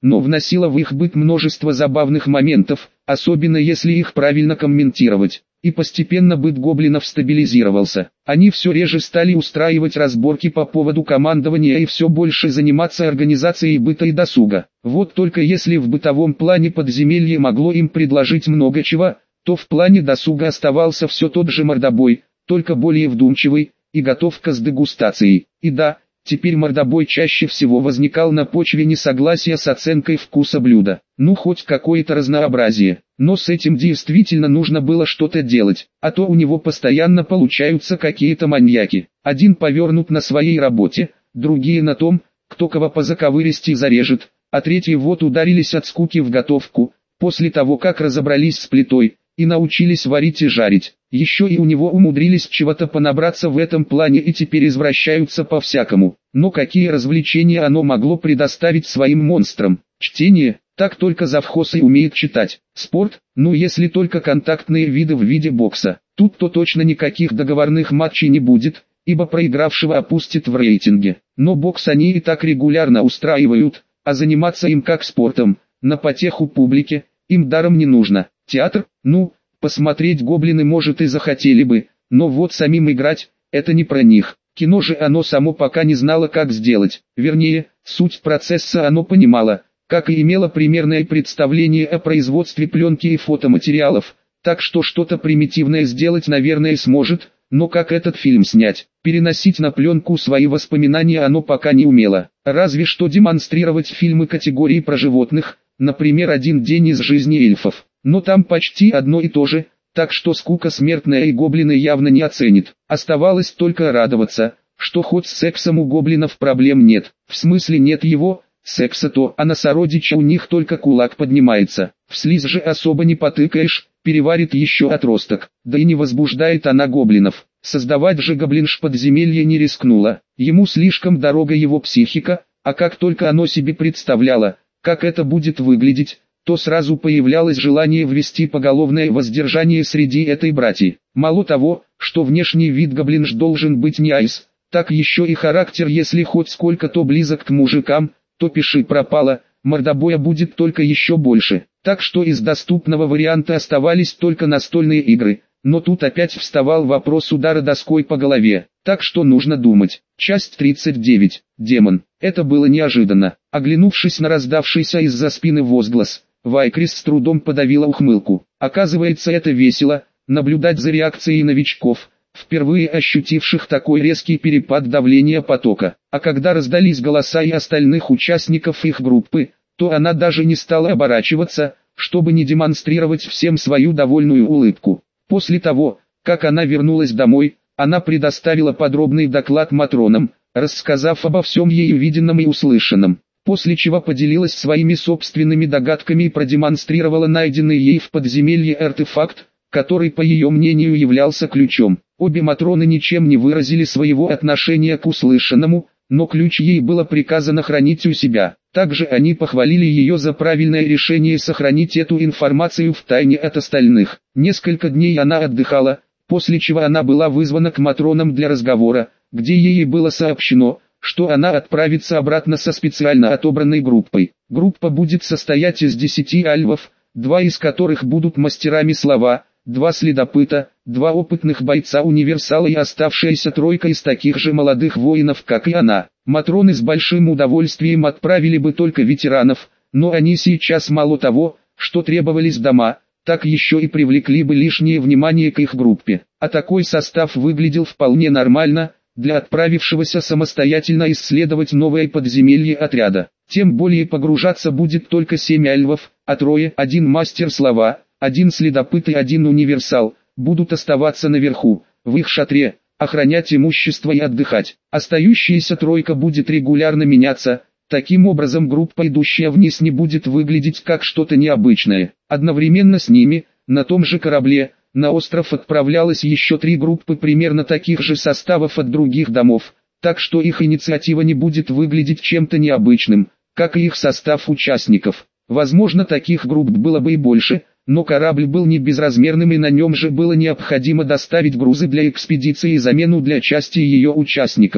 но вносила в их быт множество забавных моментов, особенно если их правильно комментировать. И постепенно быт гоблинов стабилизировался. Они все реже стали устраивать разборки по поводу командования и все больше заниматься организацией быта и досуга. Вот только если в бытовом плане подземелье могло им предложить много чего, то в плане досуга оставался все тот же мордобой, только более вдумчивый, и готовка с дегустацией. И да, теперь мордобой чаще всего возникал на почве несогласия с оценкой вкуса блюда. Ну хоть какое-то разнообразие. Но с этим действительно нужно было что-то делать, а то у него постоянно получаются какие-то маньяки. Один повернут на своей работе, другие на том, кто кого по заковыристи зарежет, а третьи вот ударились от скуки в готовку, после того как разобрались с плитой, и научились варить и жарить. Еще и у него умудрились чего-то понабраться в этом плане и теперь извращаются по-всякому. Но какие развлечения оно могло предоставить своим монстрам? Чтение, так только завхоз и умеет читать. Спорт, ну если только контактные виды в виде бокса. Тут-то точно никаких договорных матчей не будет, ибо проигравшего опустит в рейтинге. Но бокс они и так регулярно устраивают, а заниматься им как спортом, на потеху публике, им даром не нужно. Театр, ну, посмотреть гоблины может и захотели бы, но вот самим играть, это не про них. Кино же оно само пока не знало как сделать, вернее, суть процесса оно понимало, как и имело примерное представление о производстве пленки и фотоматериалов, так что что-то примитивное сделать наверное сможет, но как этот фильм снять, переносить на пленку свои воспоминания оно пока не умело, разве что демонстрировать фильмы категории про животных, например «Один день из жизни эльфов». Но там почти одно и то же, так что скука смертная и гоблины явно не оценит. Оставалось только радоваться, что хоть с сексом у гоблинов проблем нет. В смысле нет его, секса-то, а на сородича у них только кулак поднимается. В слизь же особо не потыкаешь, переварит еще отросток. Да и не возбуждает она гоблинов. Создавать же гоблинш подземелье не рискнула. Ему слишком дорога его психика, а как только оно себе представляло, как это будет выглядеть, то сразу появлялось желание ввести поголовное воздержание среди этой братьи. Мало того, что внешний вид гоблинш должен быть не айс, так еще и характер если хоть сколько-то близок к мужикам, то пиши пропало, мордобоя будет только еще больше. Так что из доступного варианта оставались только настольные игры, но тут опять вставал вопрос удара доской по голове, так что нужно думать. Часть тридцать девять. Демон. Это было неожиданно. Оглянувшись на раздавшийся из-за спины возглас, Вайкрис с трудом подавила ухмылку. Оказывается это весело, наблюдать за реакцией новичков, впервые ощутивших такой резкий перепад давления потока. А когда раздались голоса и остальных участников их группы, то она даже не стала оборачиваться, чтобы не демонстрировать всем свою довольную улыбку. После того, как она вернулась домой, она предоставила подробный доклад матронам, рассказав обо всем ею виденном и услышанном. После чего поделилась своими собственными догадками и продемонстрировала найденный ей в подземелье артефакт, который по ее мнению являлся ключом. Обе матроны ничем не выразили своего отношения к услышанному, но ключ ей было приказано хранить у себя. Также они похвалили ее за правильное решение сохранить эту информацию в тайне от остальных. Несколько дней она отдыхала, после чего она была вызвана к матронам для разговора, где ей было сообщено, что она отправится обратно со специально отобранной группой. Группа будет состоять из десяти альвов, два из которых будут мастерами слова, два следопыта, два опытных бойца-универсала и оставшаяся тройка из таких же молодых воинов, как и она. Матроны с большим удовольствием отправили бы только ветеранов, но они сейчас мало того, что требовались дома, так еще и привлекли бы лишнее внимание к их группе. А такой состав выглядел вполне нормально для отправившегося самостоятельно исследовать новое подземелье отряда. Тем более погружаться будет только семь альвов, а трое, один мастер слова, один следопыт и один универсал, будут оставаться наверху, в их шатре, охранять имущество и отдыхать. Остающаяся тройка будет регулярно меняться, таким образом группа, идущая вниз, не будет выглядеть как что-то необычное. Одновременно с ними, на том же корабле, на остров отправлялось еще три группы примерно таких же составов от других домов, так что их инициатива не будет выглядеть чем-то необычным, как и их состав участников. Возможно, таких групп было бы и больше, но корабль был не безразмерным и на нем же было необходимо доставить грузы для экспедиции и замену для части ее участников.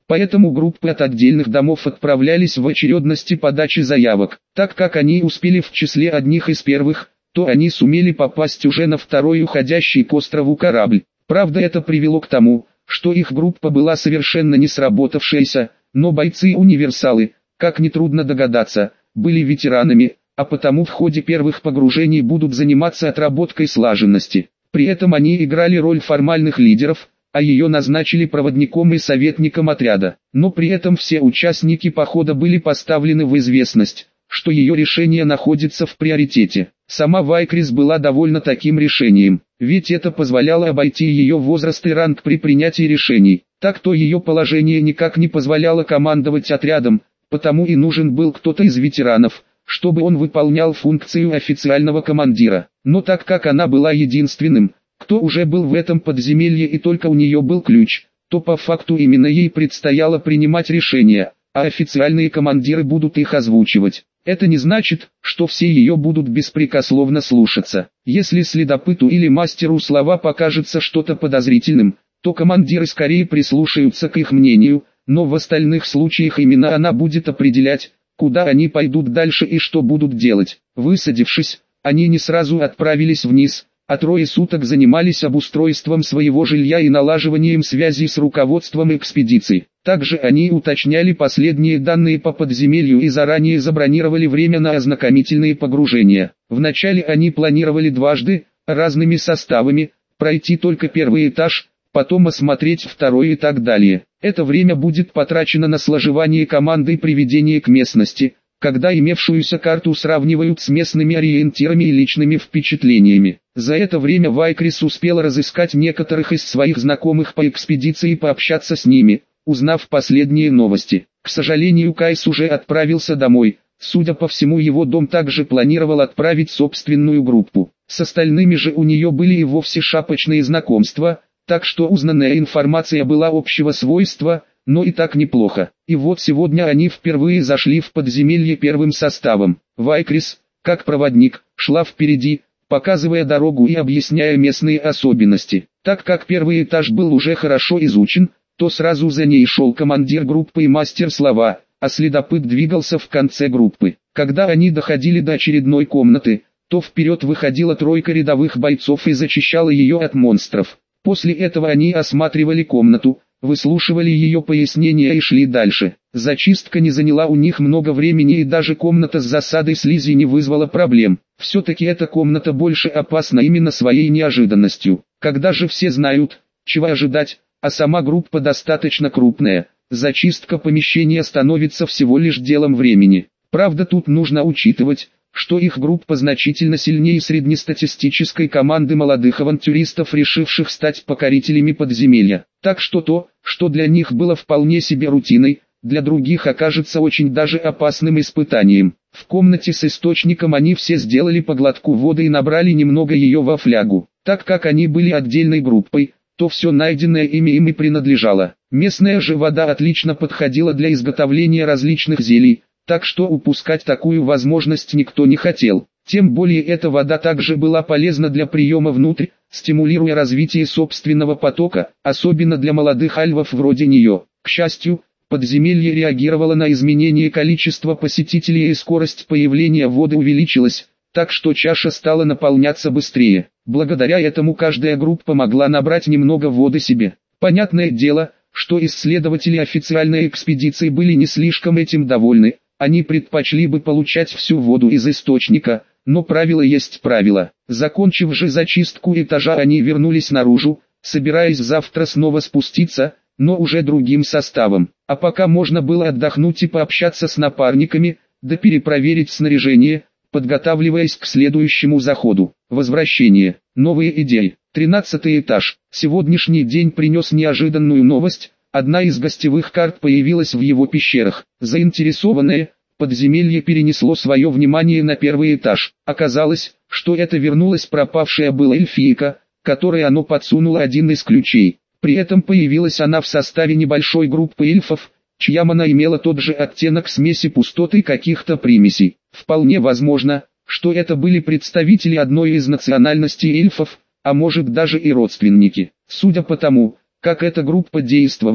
Поэтому группы от отдельных домов отправлялись в очередности подачи заявок. Так как они успели в числе одних из первых, то они сумели попасть уже на второй уходящий к острову корабль. Правда, это привело к тому, что их группа была совершенно не сработавшаяся, но бойцы-универсалы, как нетрудно догадаться, были ветеранами, а потому в ходе первых погружений будут заниматься отработкой слаженности. При этом они играли роль формальных лидеров, а ее назначили проводником и советником отряда. Но при этом все участники похода были поставлены в известность, что ее решение находится в приоритете. Сама Вайкрис была довольна таким решением, ведь это позволяло обойти ее возраст и ранг при принятии решений. Так-то ее положение никак не позволяло командовать отрядом, потому и нужен был кто-то из ветеранов, чтобы он выполнял функцию официального командира. Но так как она была единственным, кто уже был в этом подземелье и только у нее был ключ, то по факту именно ей предстояло принимать решения, а официальные командиры будут их озвучивать. Это не значит, что все ее будут беспрекословно слушаться. Если следопыту или мастеру слова покажется что-то подозрительным, то командиры скорее прислушаются к их мнению, но в остальных случаях именно она будет определять, куда они пойдут дальше и что будут делать. Высадившись, они не сразу отправились вниз, а трое суток занимались обустройством своего жилья и налаживанием связей с руководством экспедиции. Также они уточняли последние данные по подземелью и заранее забронировали время на ознакомительные погружения. Вначале они планировали дважды, разными составами, пройти только первый этаж, потом осмотреть второй и так далее. Это время будет потрачено на сложевание команды и приведение к местности, когда имевшуюся карту сравнивают с местными ориентирами и личными впечатлениями. За это время Вайкрис успела разыскать некоторых из своих знакомых по экспедиции и пообщаться с ними, узнав последние новости. К сожалению, Кайс уже отправился домой. Судя по всему, его дом также планировал отправить собственную группу. С остальными же у нее были и вовсе шапочные знакомства, так что узнанная информация была общего свойства, но и так неплохо. И вот сегодня они впервые зашли в подземелье первым составом. Вайкрис, как проводник, шла впереди, показывая дорогу и объясняя местные особенности. Так как первый этаж был уже хорошо изучен, то сразу за ней шел командир группы и мастер слова, а следопыт двигался в конце группы. Когда они доходили до очередной комнаты, то вперед выходила тройка рядовых бойцов и зачищала ее от монстров. После этого они осматривали комнату, выслушивали ее пояснения и шли дальше. Зачистка не заняла у них много времени и даже комната с засадой слизи не вызвала проблем. Все-таки эта комната больше опасна именно своей неожиданностью. Когда же все знают, чего ожидать, а сама группа достаточно крупная, зачистка помещения становится всего лишь делом времени. Правда, тут нужно учитывать, что их группа значительно сильнее среднестатистической команды молодых авантюристов, решивших стать покорителями подземелья. Так что то, что для них было вполне себе рутиной, для других окажется очень даже опасным испытанием. В комнате с источником они все сделали по глотку воды и набрали немного ее во флягу. Так как они были отдельной группой, то все найденное ими им и принадлежало. Местная же вода отлично подходила для изготовления различных зелий, так что упускать такую возможность никто не хотел. Тем более эта вода также была полезна для приема внутрь, стимулируя развитие собственного потока, особенно для молодых альвов вроде нее. К счастью, подземелье реагировало на изменение количества посетителей и скорость появления воды увеличилась, так что чаша стала наполняться быстрее. Благодаря этому каждая группа могла набрать немного воды себе. Понятное дело, что исследователи официальной экспедиции были не слишком этим довольны. Они предпочли бы получать всю воду из источника, но правило есть правило. Закончив же зачистку этажа, они вернулись наружу, собираясь завтра снова спуститься, но уже другим составом. А пока можно было отдохнуть и пообщаться с напарниками, да перепроверить снаряжение, подготавливаясь к следующему заходу. Возвращение. Новые идеи. тринадцатый этаж. Сегодняшний день принес неожиданную новость. Одна из гостевых карт появилась в его пещерах. Заинтересованное, подземелье перенесло свое внимание на первый этаж. Оказалось, что это вернулась пропавшая была эльфийка, которой оно подсунуло один из ключей. При этом появилась она в составе небольшой группы эльфов, чья мана имела тот же оттенок смеси пустоты и каких-то примесей. Вполне возможно, что это были представители одной из национальностей эльфов, а может даже и родственники. Судя по тому, как эта группа действовала,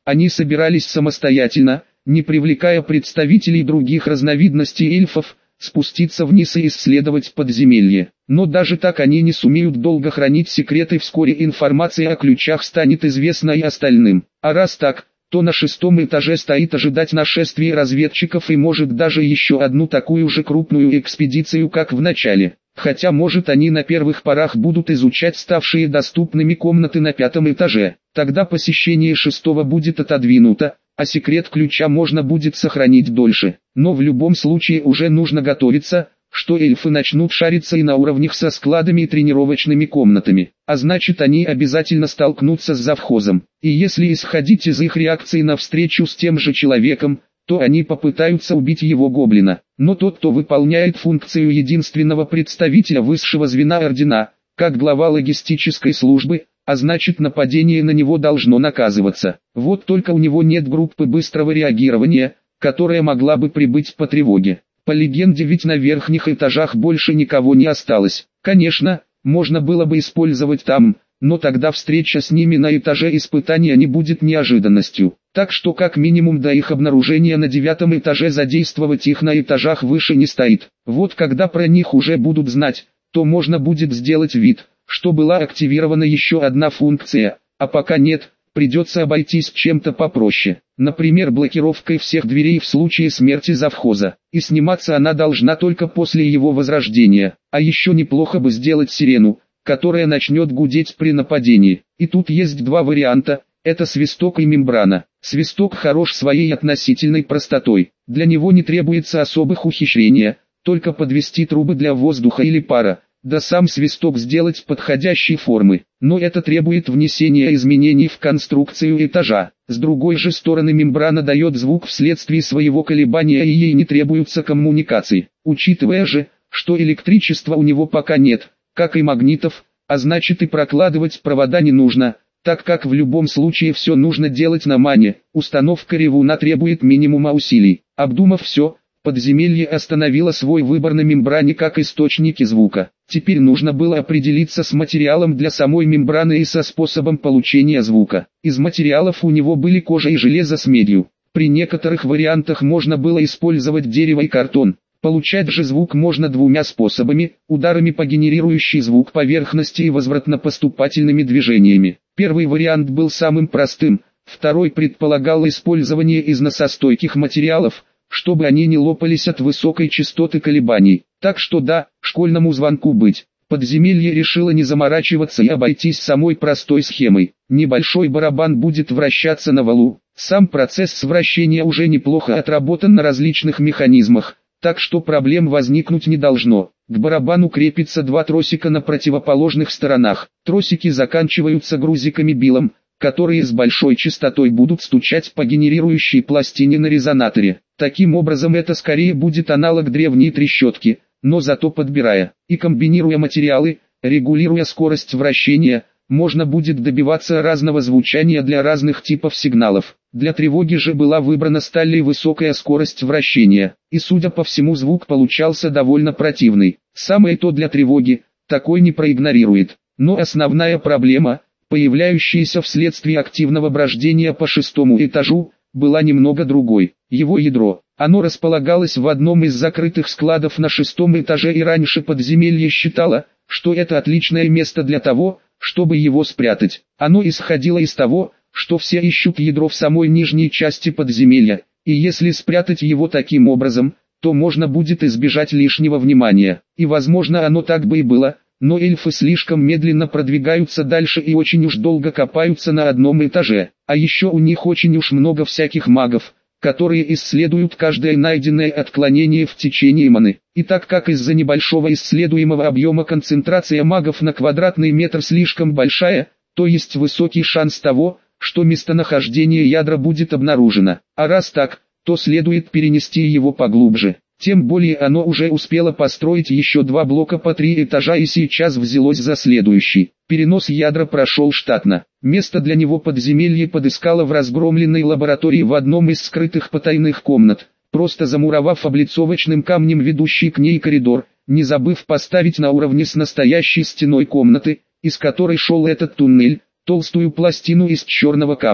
Они собирались самостоятельно, не привлекая представителей других разновидностей эльфов, спуститься вниз и исследовать подземелье. Но даже так они не сумеют долго хранить секреты, вскоре информация о ключах станет известна и остальным. А раз так, то на шестом этаже стоит ожидать нашествия разведчиков и может даже еще одну такую же крупную экспедицию, как в начале. Хотя может они на первых порах будут изучать ставшие доступными комнаты на пятом этаже. Тогда посещение шестого будет отодвинуто, а секрет ключа можно будет сохранить дольше. Но в любом случае уже нужно готовиться, что эльфы начнут шариться и на уровнях со складами и тренировочными комнатами. А значит, они обязательно столкнутся с завхозом. И если исходить из их реакции на встречу с тем же человеком, то они попытаются убить его гоблина. Но тот, кто выполняет функцию единственного представителя высшего звена ордена, как глава логистической службы, а значит, нападение на него должно наказываться. Вот только у него нет группы быстрого реагирования, которая могла бы прибыть по тревоге. По легенде, ведь на верхних этажах больше никого не осталось. Конечно, можно было бы использовать там, но тогда встреча с ними на этаже испытания не будет неожиданностью. Так что как минимум до их обнаружения на девятом этаже задействовать их на этажах выше не стоит. Вот когда про них уже будут знать, то можно будет сделать вид, что была активирована еще одна функция, а пока нет, придется обойтись чем-то попроще. Например, блокировкой всех дверей в случае смерти завхоза. И сниматься она должна только после его возрождения. А еще неплохо бы сделать сирену, которая начнет гудеть при нападении. И тут есть два варианта, это свисток и мембрана. Свисток хорош своей относительной простотой. Для него не требуется особых ухищрения, только подвести трубы для воздуха или пара. Да сам свисток сделать подходящей формы, но это требует внесения изменений в конструкцию этажа. С другой же стороны, мембрана дает звук вследствие своего колебания и ей не требуются коммуникации. Учитывая же, что электричества у него пока нет, как и магнитов, а значит и прокладывать провода не нужно, так как в любом случае все нужно делать на мане, установка ревуна требует минимума усилий. Обдумав все, подземелье остановило свой выбор на мембране как источнике звука. Теперь нужно было определиться с материалом для самой мембраны и со способом получения звука. Из материалов у него были кожа и железо с медью. При некоторых вариантах можно было использовать дерево и картон. Получать же звук можно двумя способами: ударами по генерирующей звук поверхности и возвратно-поступательными движениями. Первый вариант был самым простым, второй предполагал использование износостойких материалов, чтобы они не лопались от высокой частоты колебаний. Так что да, школьному звонку быть. Подземелье решило не заморачиваться и обойтись самой простой схемой. Небольшой барабан будет вращаться на валу. Сам процесс вращения уже неплохо отработан на различных механизмах, так что проблем возникнуть не должно. К барабану крепится два тросика на противоположных сторонах. Тросики заканчиваются грузиками-билом, которые с большой частотой будут стучать по генерирующей пластине на резонаторе. Таким образом это скорее будет аналог древней трещотки, но зато подбирая и комбинируя материалы, регулируя скорость вращения, можно будет добиваться разного звучания для разных типов сигналов. Для тревоги же была выбрана сталь высокая скорость вращения, и судя по всему звук получался довольно противный. Самое то для тревоги, такой не проигнорирует. Но основная проблема, появляющаяся вследствие активного брождения по шестому этажу, была немного другой. Его ядро. Оно располагалось в одном из закрытых складов на шестом этаже, и раньше подземелье считало, что это отличное место для того, чтобы его спрятать. Оно исходило из того, что все ищут ядро в самой нижней части подземелья, и если спрятать его таким образом, то можно будет избежать лишнего внимания. И возможно оно так бы и было, но эльфы слишком медленно продвигаются дальше и очень уж долго копаются на одном этаже. А еще у них очень уж много всяких магов, которые исследуют каждое найденное отклонение в течение маны. И так как из-за небольшого исследуемого объема концентрация магов на квадратный метр слишком большая, то есть высокий шанс того, что местонахождение ядра будет обнаружено. А раз так, то следует перенести его поглубже. Тем более оно уже успело построить еще два блока по три этажа и сейчас взялось за следующий. Перенос ядра прошел штатно. Место для него подземелье подыскало в разгромленной лаборатории в одном из скрытых потайных комнат, просто замуровав облицовочным камнем ведущий к ней коридор, не забыв поставить на уровне с настоящей стеной комнаты, из которой шел этот туннель, толстую пластину из черного камня.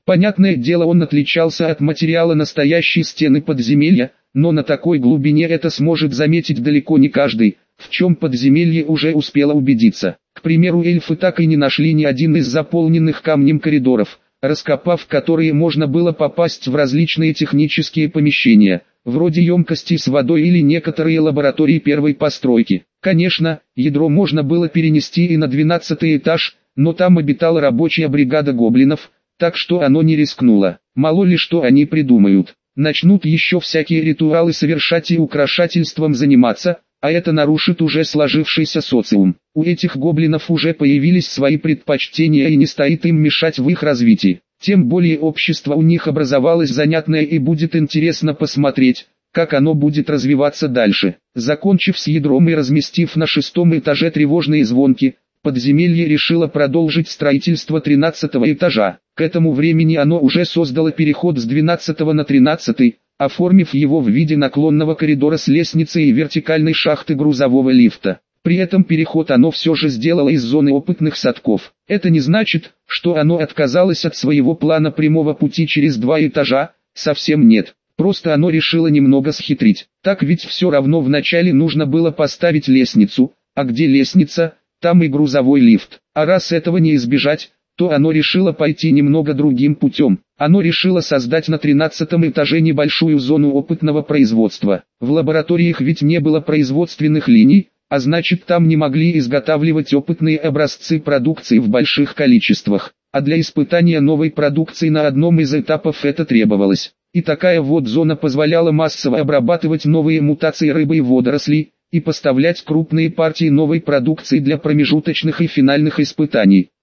Понятное дело, он отличался от материала настоящей стены подземелья, но на такой глубине это сможет заметить далеко не каждый, в чем подземелье уже успело убедиться. К примеру, эльфы так и не нашли ни один из заполненных камнем коридоров, раскопав которые можно было попасть в различные технические помещения, вроде емкостей с водой или некоторые лаборатории первой постройки. Конечно, ядро можно было перенести и на двенадцатый этаж, но там обитала рабочая бригада гоблинов, так что оно не рискнуло. Мало ли что они придумают. Начнут еще всякие ритуалы совершать и украшательством заниматься, а это нарушит уже сложившийся социум. У этих гоблинов уже появились свои предпочтения и не стоит им мешать в их развитии. Тем более общество у них образовалось занятное и будет интересно посмотреть, как оно будет развиваться дальше. Закончив с ядром и разместив на шестом этаже тревожные звонки, подземелье решило продолжить строительство тринадцатого этажа. К этому времени оно уже создало переход с двенадцатого на тринадцатый, оформив его в виде наклонного коридора с лестницей и вертикальной шахты грузового лифта. При этом переход оно все же сделало из зоны опытных садков. Это не значит, что оно отказалось от своего плана прямого пути через два этажа, совсем нет. Просто оно решило немного схитрить. Так ведь все равно вначале нужно было поставить лестницу, а где лестница, там и грузовой лифт. А раз этого не избежать, то оно решило пойти немного другим путем. Оно решило создать на тринадцатом этаже небольшую зону опытного производства. В лабораториях ведь не было производственных линий, а значит там не могли изготавливать опытные образцы продукции в больших количествах. А для испытания новой продукции на одном из этапов это требовалось. И такая вот зона позволяла массово обрабатывать новые мутации рыбы и водорослей, и поставлять крупные партии новой продукции для промежуточных и финальных испытаний.